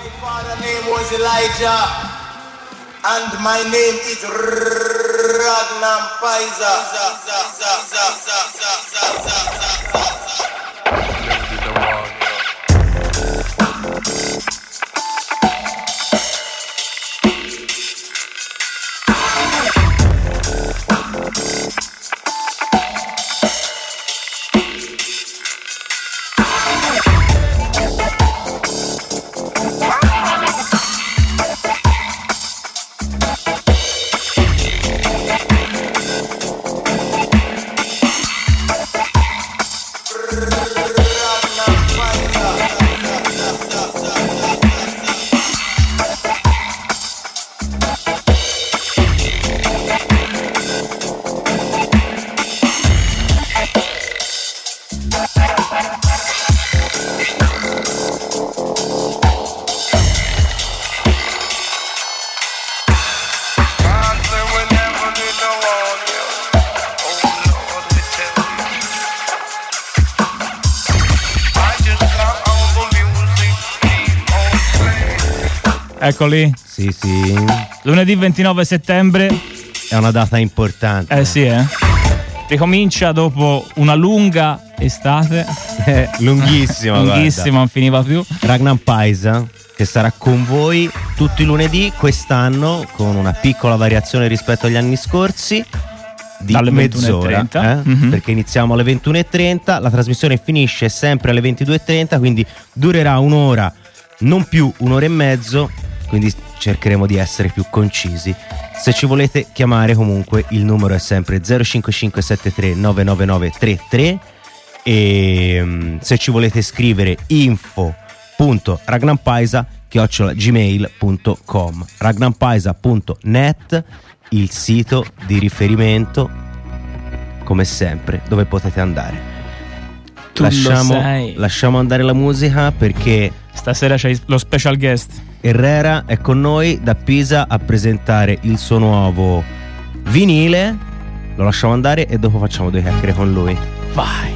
father name was Elijah, and my name is Ragnar Pfizer. Eccoli. Sì, sì. Lunedì 29 settembre. È una data importante. Sì, ricomincia dopo una lunga estate. Lunghissima. Lunghissima, non finiva più. Ragnar Pfizer, che sarà con voi tutti i lunedì quest'anno, con una piccola variazione rispetto agli anni scorsi, di dalle mezz'ora, 21:30. Perché iniziamo alle 21:30, la trasmissione finisce sempre alle 22:30, quindi durerà un'ora, non più un'ora e mezzo, quindi cercheremo di essere più concisi. Se ci volete chiamare, comunque il numero è sempre 05573 999 33, e se ci volete scrivere info.ragnarpaisa@gmail.com, ragnarpaisa.net, il sito di riferimento, come sempre, dove potete andare. Lasciamo andare la musica, perché stasera c'è lo special guest. Herrera è con noi da Pisa a presentare il suo nuovo vinile. Lo lasciamo andare e dopo facciamo due chiacchiere con lui. Vai.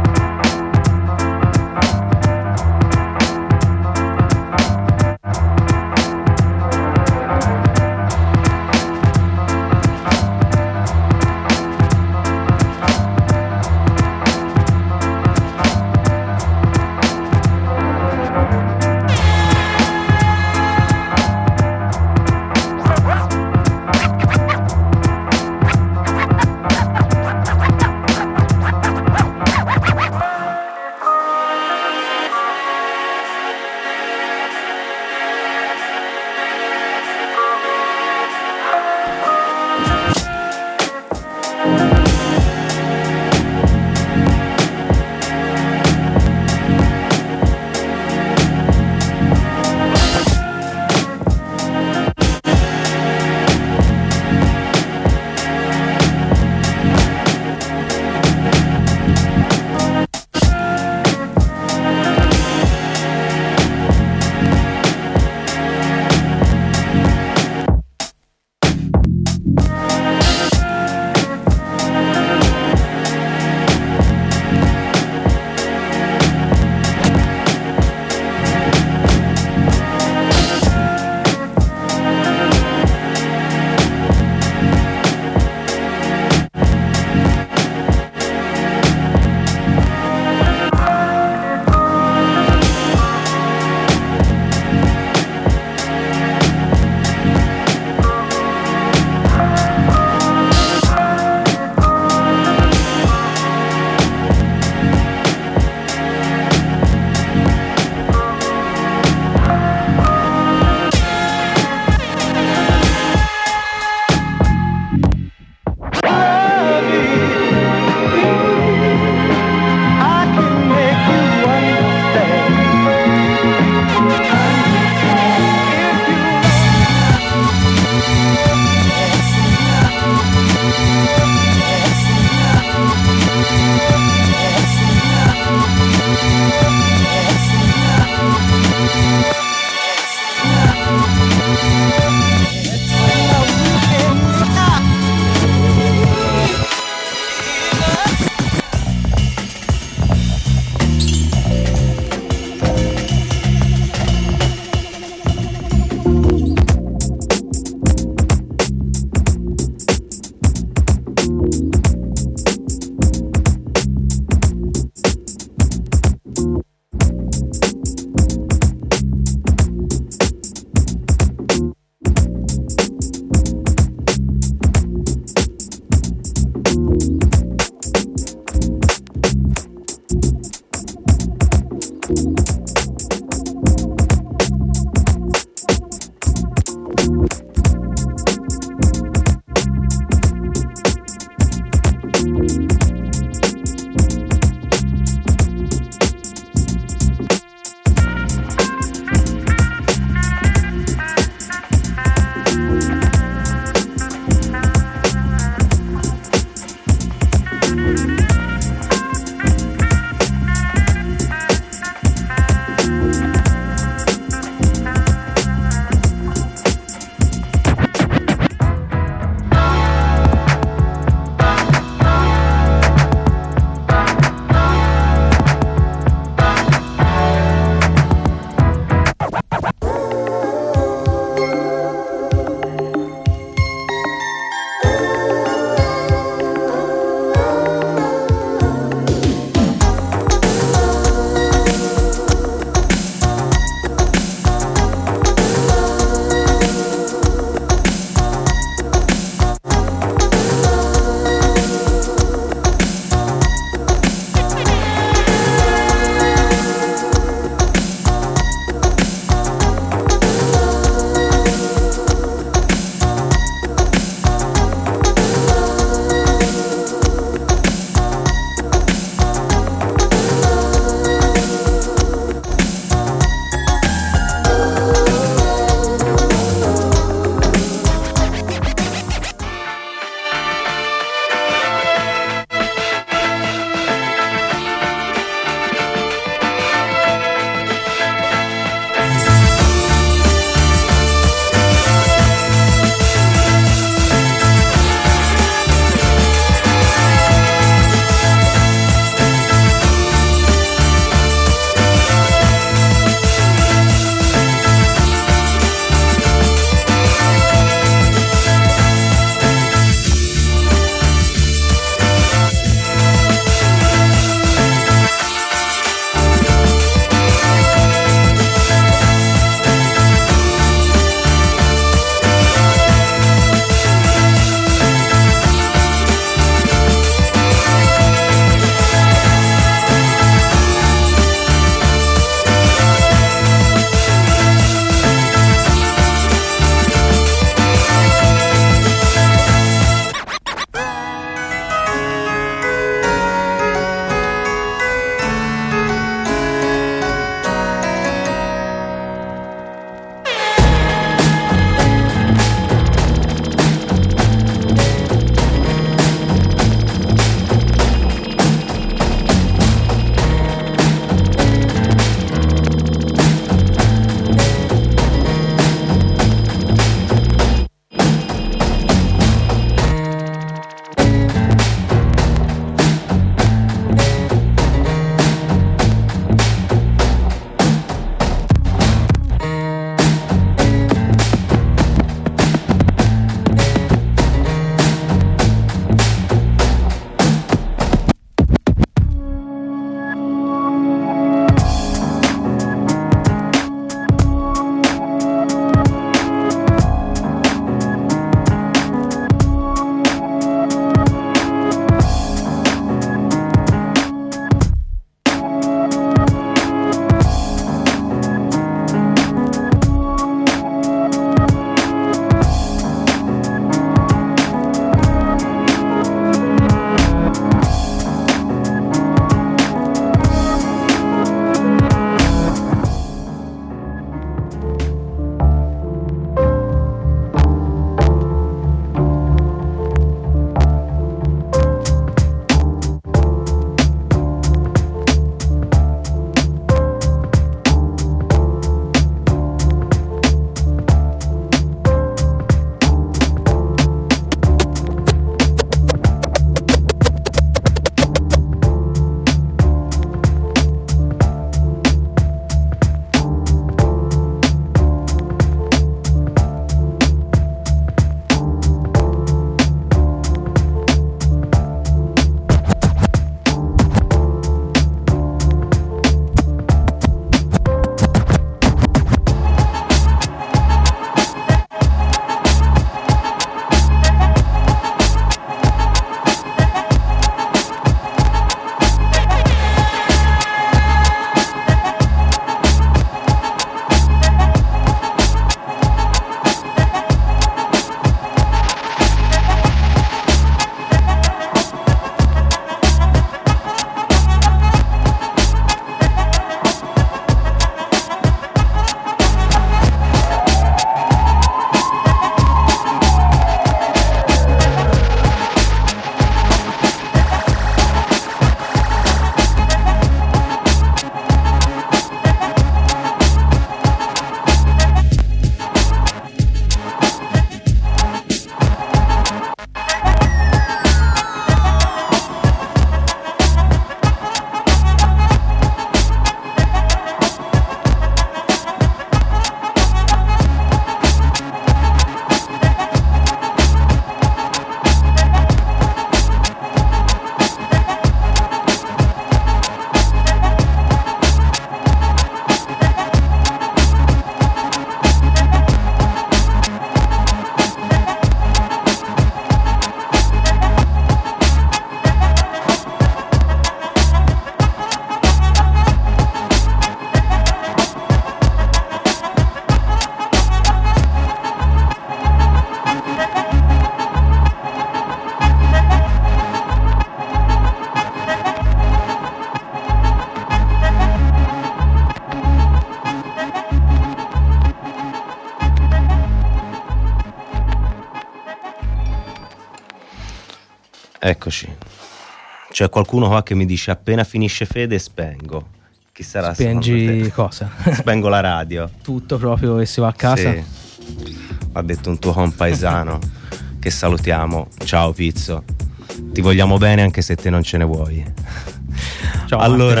Eccoci. C'è qualcuno qua che mi dice appena finisce Fede spengo. Chi sarà? Spengi cosa? Spengo la radio. Tutto proprio e si va a casa? Sì. Ha detto un tuo compaesano che salutiamo. Ciao Pizzo. Ti vogliamo bene anche se te non ce ne vuoi. Ciao. Allora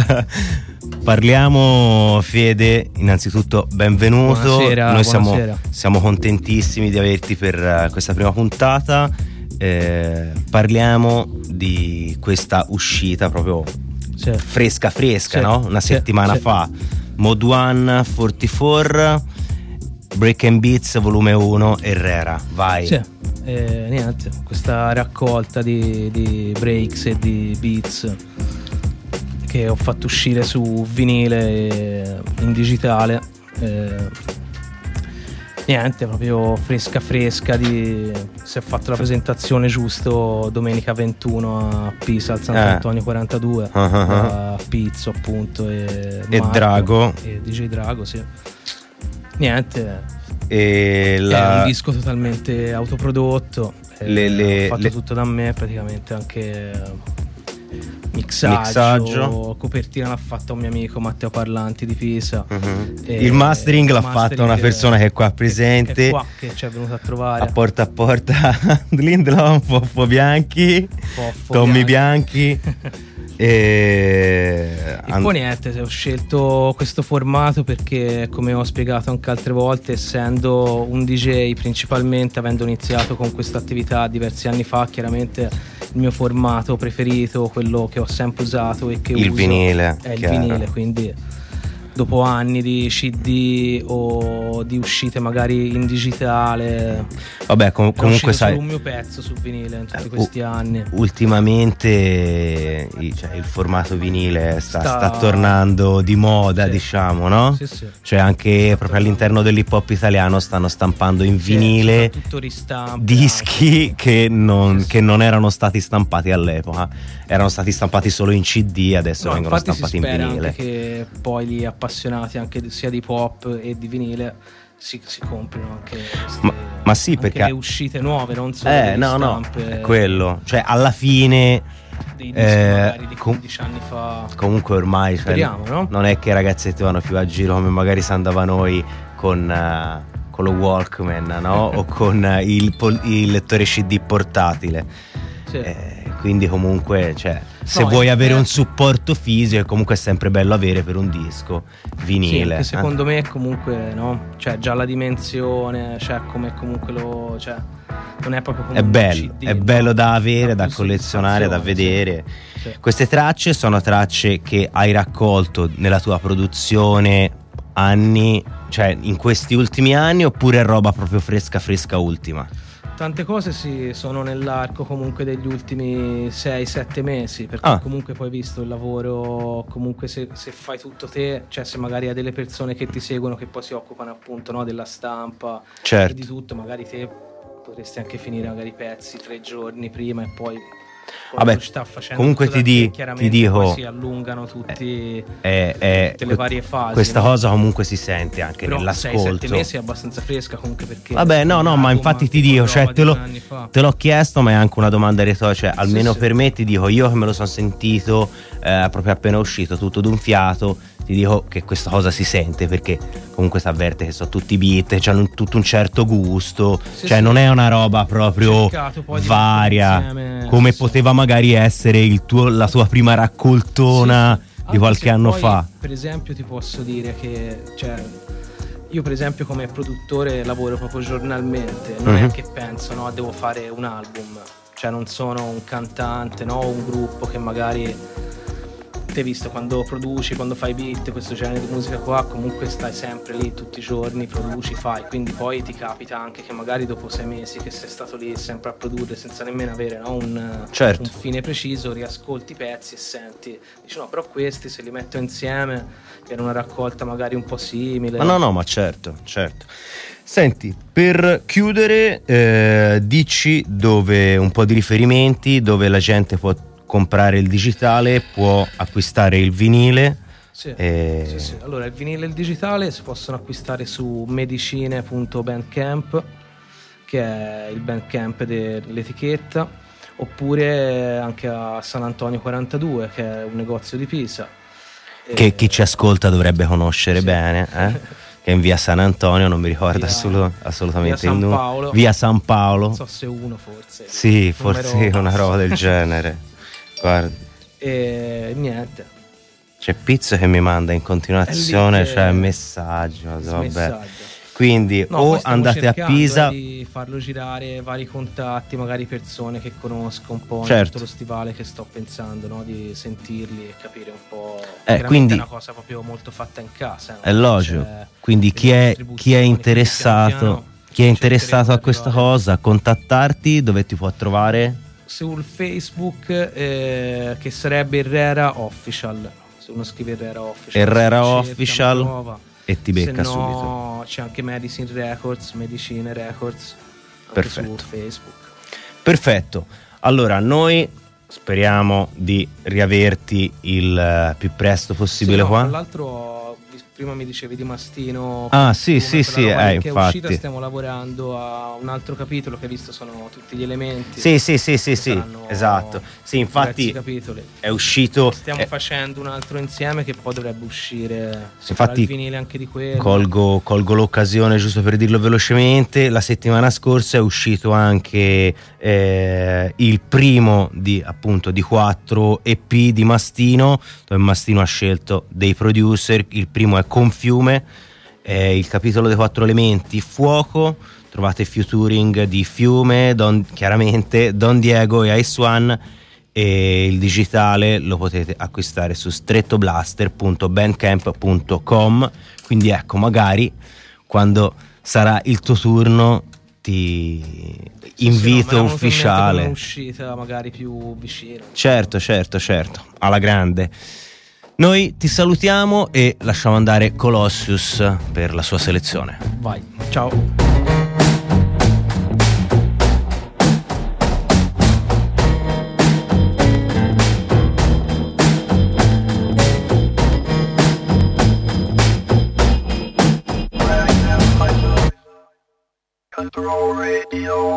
parliamo, Fede, innanzitutto benvenuto. Buonasera, Noi buonasera. siamo contentissimi di averti per questa prima puntata. Parliamo di questa uscita proprio Sì. fresca, Sì, no? Una sì, settimana sì. fa. Mode 1 44 Break and Beats volume 1 Herrera. Vai. Sì. Niente, questa raccolta di breaks e di beats che ho fatto uscire su vinile e in digitale. Niente, proprio fresca. Si è fatto la presentazione giusto domenica 21 a Pisa al Sant'Antonio 42 a Pizzo appunto e Marco, Drago e DJ Drago, sì. Niente, e è un disco totalmente autoprodotto, fatto tutto da me praticamente, anche mixaggio. Copertina l'ha fatta un mio amico Matteo Parlanti di Pisa. Il mastering l'ha fatta una persona che è qua presente, che è qua, che ci è venuta a trovare a porta Lindlom, Foffo Bianchi, Tommy Bianchi. E poi niente, ho scelto questo formato perché, come ho spiegato anche altre volte, essendo un DJ principalmente, avendo iniziato con questa attività diversi anni fa, chiaramente il mio formato preferito, quello che ho sempre usato e che il uso, vinile, è il chiaro. vinile, quindi dopo anni di CD o di uscite magari in digitale, vabbè, comunque sai, solo un mio pezzo su vinile in tutti questi anni. Ultimamente il formato vinile sta tornando di moda, sì, diciamo, no? Sì. Cioè anche proprio all'interno dell'hip hop italiano stanno stampando in vinile dischi che non erano stati stampati all'epoca, erano stati stampati solo in CD, adesso vengono stampati in vinile. Anche che poi gli appassionati anche sia di pop e di vinile si comprano anche ma sì, anche perché le uscite nuove, non solo delle stampe, è quello, cioè alla fine dei dischi magari di 15 anni fa. Comunque ormai speriamo, no? Non è che i ragazzetti vanno più a giro come magari si andava noi con lo Walkman, no? O con il lettore CD portatile. Sì. Quindi comunque, cioè, se vuoi avere un supporto fisico, comunque è sempre bello avere per un disco vinile. Sì, secondo me comunque, no? Cioè già la dimensione, cioè come comunque cioè non è proprio come è un bello, CD, è bello da avere, da collezionare, da vedere. Sì. Queste tracce sono tracce che hai raccolto nella tua produzione anni, cioè in questi ultimi anni, oppure è roba proprio fresca ultima? Tante cose sì, sono nell'arco comunque degli ultimi 6-7 mesi, perché comunque poi visto il lavoro, comunque se fai tutto te, cioè se magari hai delle persone che ti seguono che poi si occupano appunto, no, della stampa, certo, e di tutto, magari te potresti anche finire magari i pezzi 3 giorni prima e poi vabbè, sta facendo comunque ti dico, poi si allungano tutte le varie fasi. Questa, no? cosa comunque si sente anche però nell'ascolto. 6-7 mesi è abbastanza fresca comunque, perché vabbè, no, ma infatti ti dico, cioè te l'ho chiesto, ma è anche una domanda retorica, cioè almeno per me, ti dico, io che me lo sono sentito proprio appena uscito tutto d'un fiato, ti dico che questa cosa si sente, perché comunque si avverte che sono tutti beat, che hanno tutto un certo gusto, cioè non è una roba proprio varia come poteva magari essere la tua prima raccoltona di qualche anno fa. Per esempio ti posso dire che, cioè, io per esempio come produttore lavoro proprio giornalmente, non è che penso, no, devo fare un album, cioè non sono un cantante, no, un gruppo che magari, te visto, quando produci, quando fai beat, questo genere di musica qua, comunque stai sempre lì tutti i giorni, produci, fai, quindi poi ti capita anche che magari dopo 6 mesi che sei stato lì sempre a produrre senza nemmeno avere, no, un fine preciso, riascolti i pezzi e senti, dici no, però questi se li metto insieme per una raccolta magari un po' simile. Ma certo. Senti, per chiudere, dici dove un po' di riferimenti, dove la gente può comprare il digitale, può acquistare il vinile. Sì. Allora, il vinile e il digitale si possono acquistare su medicine.bandcamp, che è il bandcamp dell'etichetta, oppure anche a San Antonio 42, che è un negozio di Pisa. Che chi ci ascolta dovrebbe conoscere Sì. bene, che è in via San Antonio, non mi ricordo assolutamente via il San nome. Paolo. Via San Paolo. Non so se uno forse. Sì, forse Numero- una roba del genere. Guarda, E niente. c'è Pizzo che mi manda in continuazione, È lì che- cioè messaggio, vabbè. Messaggio. Quindi No, o poi stiamo andate a cercando, Pisa, di farlo girare vari contatti, magari persone che conosco un po' in Certo. tutto lo stivale che sto pensando, no? Di sentirli e capire un po'. quindi- Quindi è una cosa proprio molto fatta in casa. No? è logico. C'è Quindi chi delle è distribuzioni, interessato, piano chi è piano interessato a cercheremo di questa arrivare. cosa, contattarti, dove ti può trovare? Sul Facebook, che sarebbe Herrera Official. Se uno scrive Herrera Official, Herrera si cerca, Official, mi trova. e ti becca Se no, subito. c'è anche Medicine Records, Medicine Records, anche Perfetto. su Facebook. Perfetto. Allora, noi speriamo di riaverti il più presto possibile Sì, no, qua. tra l'altro, prima mi dicevi di Mastino. Ah, sì, come sì, quella sì, roba lì che è infatti. uscita, stiamo lavorando a un altro capitolo che hai visto sono tutti gli elementi. Sì, sì, Saranno esatto. Sì, infatti diversi capitoli. è uscito. Stiamo facendo un altro insieme che poi dovrebbe uscire. Si Infatti, farà il vinile anche di quello. colgo l'occasione giusto per dirlo velocemente. La settimana scorsa è uscito anche il primo di 4 EP di Mastino, dove Mastino ha scelto dei producer. Il primo è Confiume, il capitolo dei 4 elementi Fuoco. Trovate featuring di Fiume, chiaramente Don Diego e Ice One, e il digitale lo potete acquistare su strettoblaster.bandcamp.com. Quindi ecco, magari quando sarà il tuo turno ti invito ufficiale. Un'uscita magari più vicina. Certo, alla grande. Noi ti salutiamo e lasciamo andare Colossius per la sua selezione. Vai, ciao. Control Radio.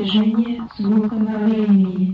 Достижение звука во времени.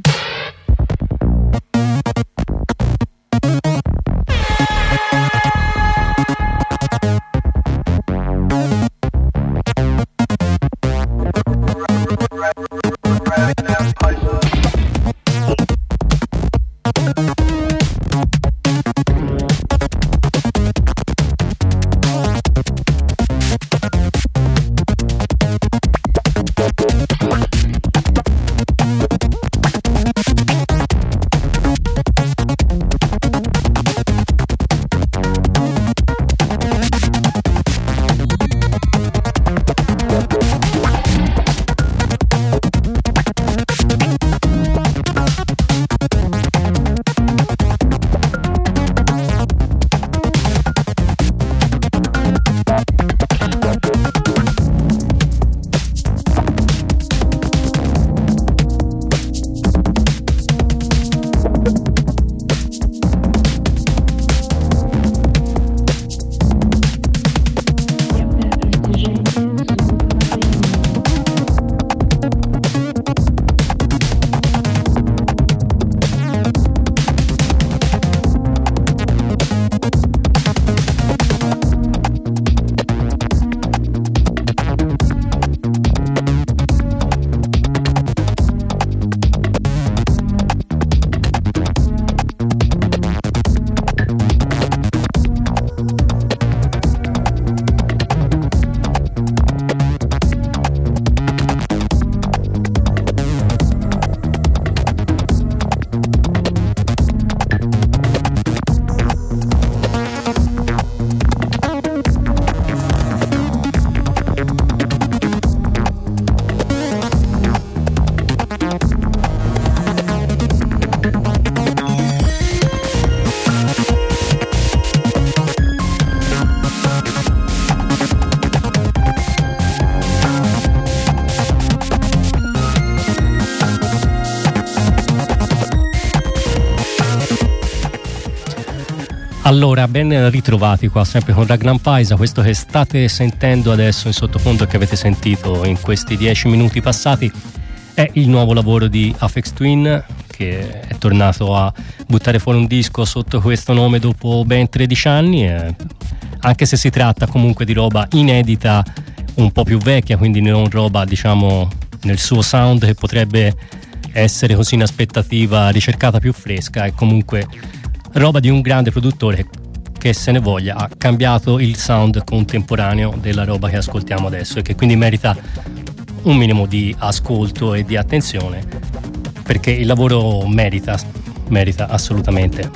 Allora, ben ritrovati qua sempre con Ragnar Paisa. Questo che state sentendo adesso in sottofondo e che avete sentito in questi 10 minuti passati è il nuovo lavoro di Aphex Twin, che è tornato a buttare fuori un disco sotto questo nome dopo ben 13 anni, anche se si tratta comunque di roba inedita, un po' più vecchia, quindi non roba, diciamo, nel suo sound che potrebbe essere così in aspettativa ricercata, più fresca. È comunque roba di un grande produttore che, se ne voglia, ha cambiato il sound contemporaneo della roba che ascoltiamo adesso e che quindi merita un minimo di ascolto e di attenzione, perché il lavoro merita assolutamente.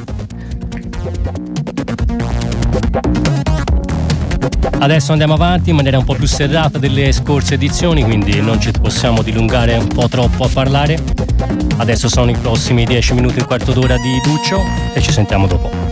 Adesso andiamo avanti in maniera un po' più serrata delle scorse edizioni, quindi non ci possiamo dilungare un po' troppo a parlare. Adesso sono i prossimi 10 minuti, un quarto d'ora di Duccio e ci sentiamo dopo.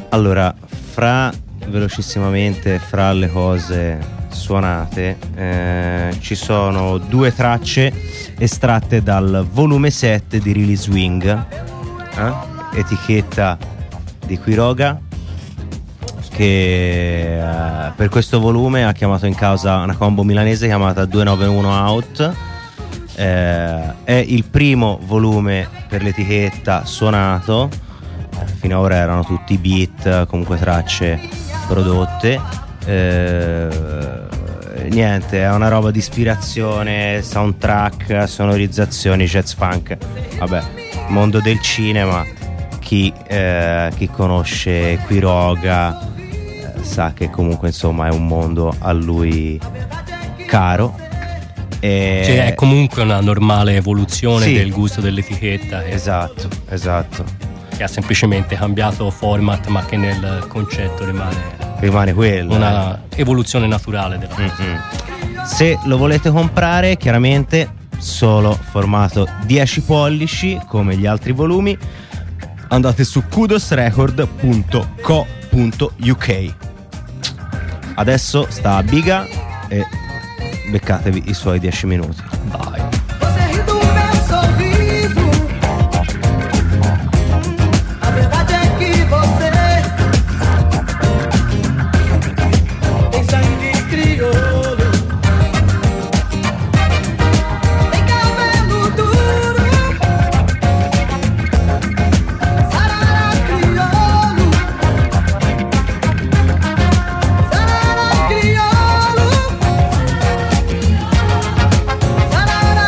Allora, velocissimamente, fra le cose suonate, ci sono 2 tracce estratte dal volume 7 di Release Wing, etichetta di Quiroga, che per questo volume ha chiamato in causa una combo milanese chiamata 291 Out. È il primo volume per l'etichetta suonato, fino ad ora erano tutti beat, comunque tracce prodotte. Niente, è una roba di ispirazione, soundtrack, sonorizzazioni, jazz funk, vabbè, mondo del cinema. Chi conosce Quiroga sa che comunque insomma è un mondo a lui caro. Cioè è comunque una normale evoluzione, sì, del gusto dell'etichetta. Esatto. Che ha semplicemente cambiato format, ma che nel concetto rimane quello. Una evoluzione naturale della cosa. Se lo volete comprare, chiaramente solo formato 10 pollici come gli altri volumi, andate su kudosrecord.co.uk. Adesso sta a Biga e beccatevi i suoi 10 minuti. Vai. Sarara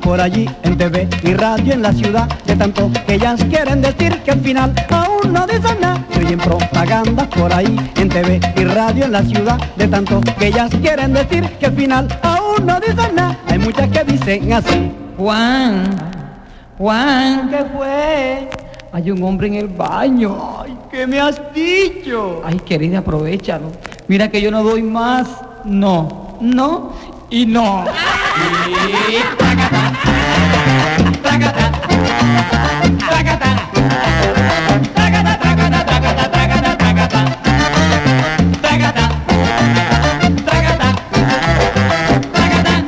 por allí en TV y radio en la ciudad, de tanto que ellas quieren decir que al final aún no dicen nada. Se oyen propagandas por ahí en TV y radio en la ciudad, de tanto que ellas quieren decir que al final aún no dicen nada. Hay muchas que dicen así: Juan, ¿qué fue? Hay un hombre en el baño. Ay, ¿qué me has dicho? Ay, querida, aprovechalo. Mira que yo no doy más. No y no. Y tacata, tacata, tacata, tacata, tacata, tacata, tacata, tacata, tacata, tacata, tacata.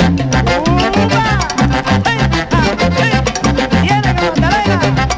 ¡Tiene que Magdalena!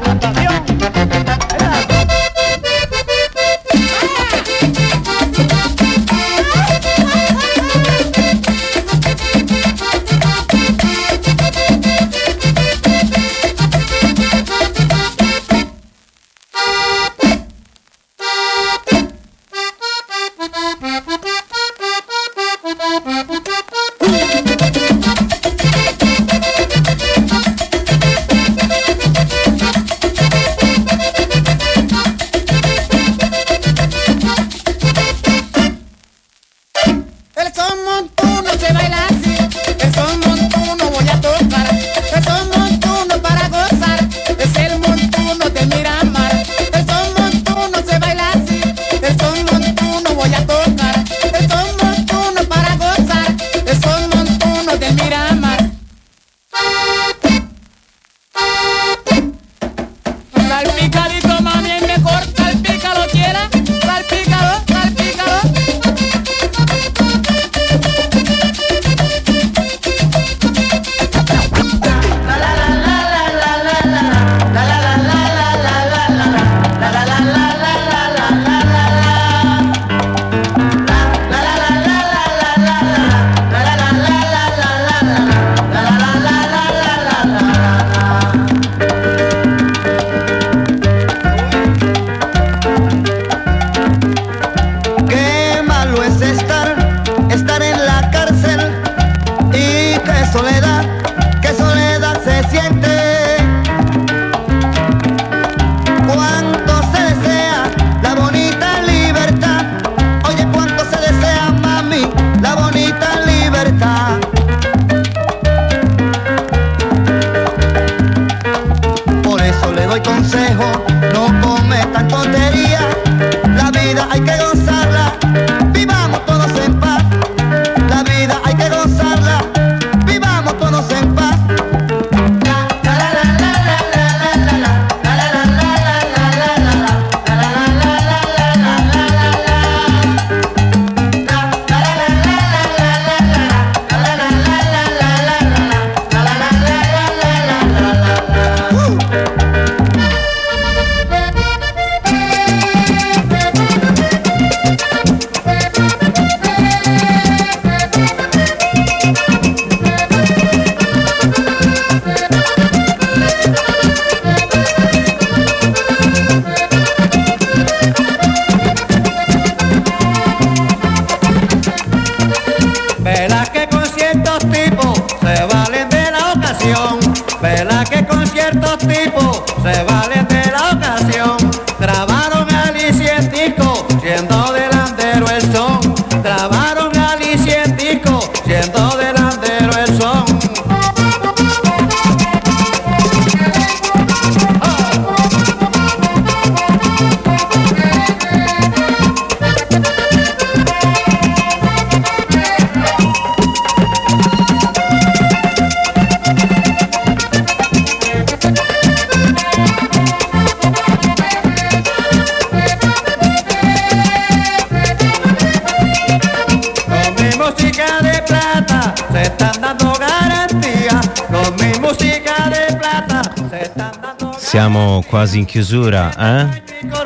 Siamo quasi in chiusura, eh?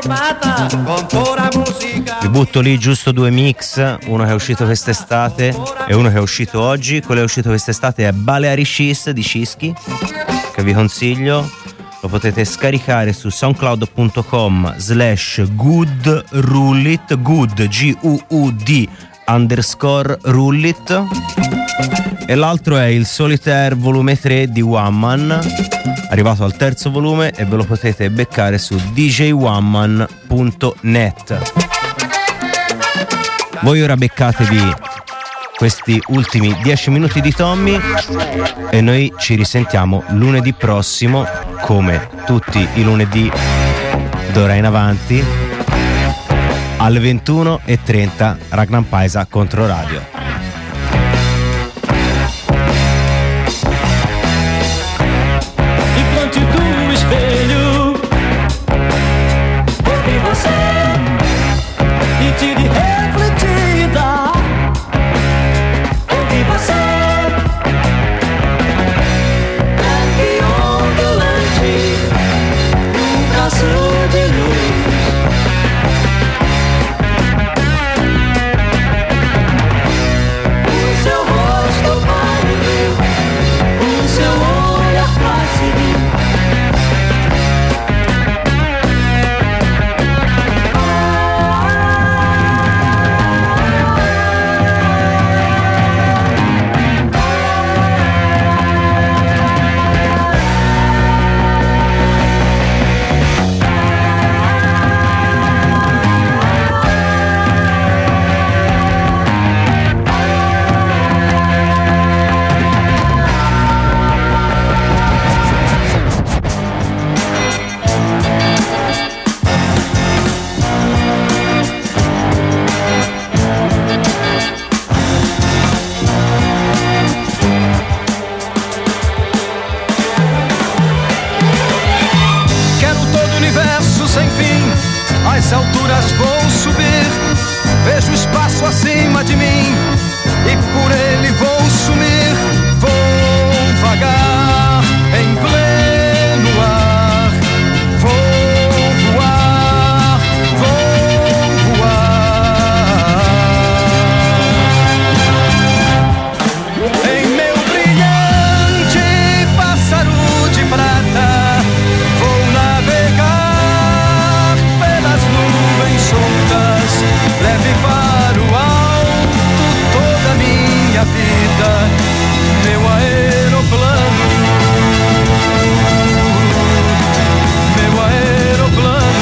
Vi butto lì giusto due mix, uno che è uscito quest'estate e uno che è uscito oggi. Quello che è uscito quest'estate è Balearic Cheese di Cischi, che vi consiglio. Lo potete scaricare su soundcloud.com/goodrullit, good G-U-U-D _rullit. e l'altro è il Solitaire volume 3 di One Man, arrivato al terzo volume, e ve lo potete beccare su djoneman.net. Voi ora beccatevi questi ultimi 10 minuti di Tommy e noi ci risentiamo lunedì prossimo, come tutti i lunedì d'ora in avanti, alle 21:30, Ragnar Paisa Controradio. Di fronte do espelho, ouvi você e tire refletida. Ouvi você, leve ondulante, um braço de luz. As alturas vou subir, vejo o espaço acima de mim e por ele vou sumir. Vou vagar em pleno ar, vou voar, vou voar. Em meu brilhante pássaro de prata vou navegar soltas, leve para o alto toda a minha vida, meu aeroplano, meu aeroplano.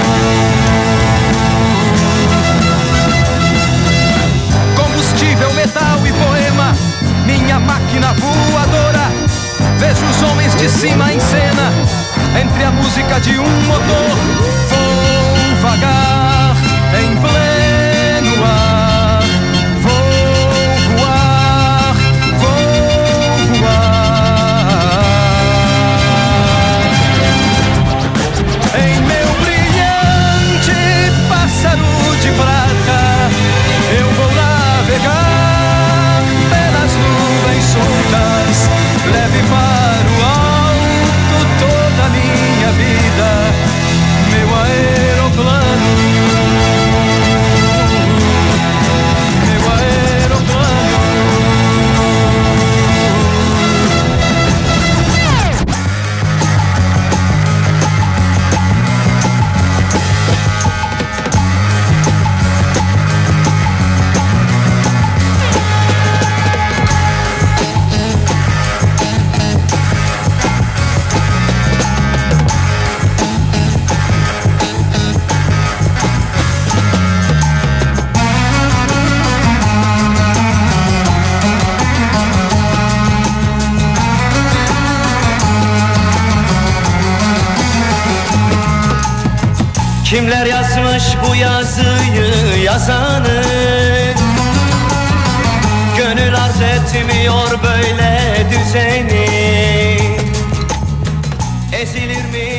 Combustível, metal e poema, minha máquina voadora. Vejo os homens de cima em cena, entre a música de um motor. Vou vagar em pleno ar, vou voar, vou voar. Em meu brilhante pássaro de prata eu vou navegar pelas nuvens soltas, leve para o alto toda a minha vida, meu aeroplano. Kimler yazmış bu yazıyı yazanı? Gönül arz etmiyor böyle düzeni. Ezilir mi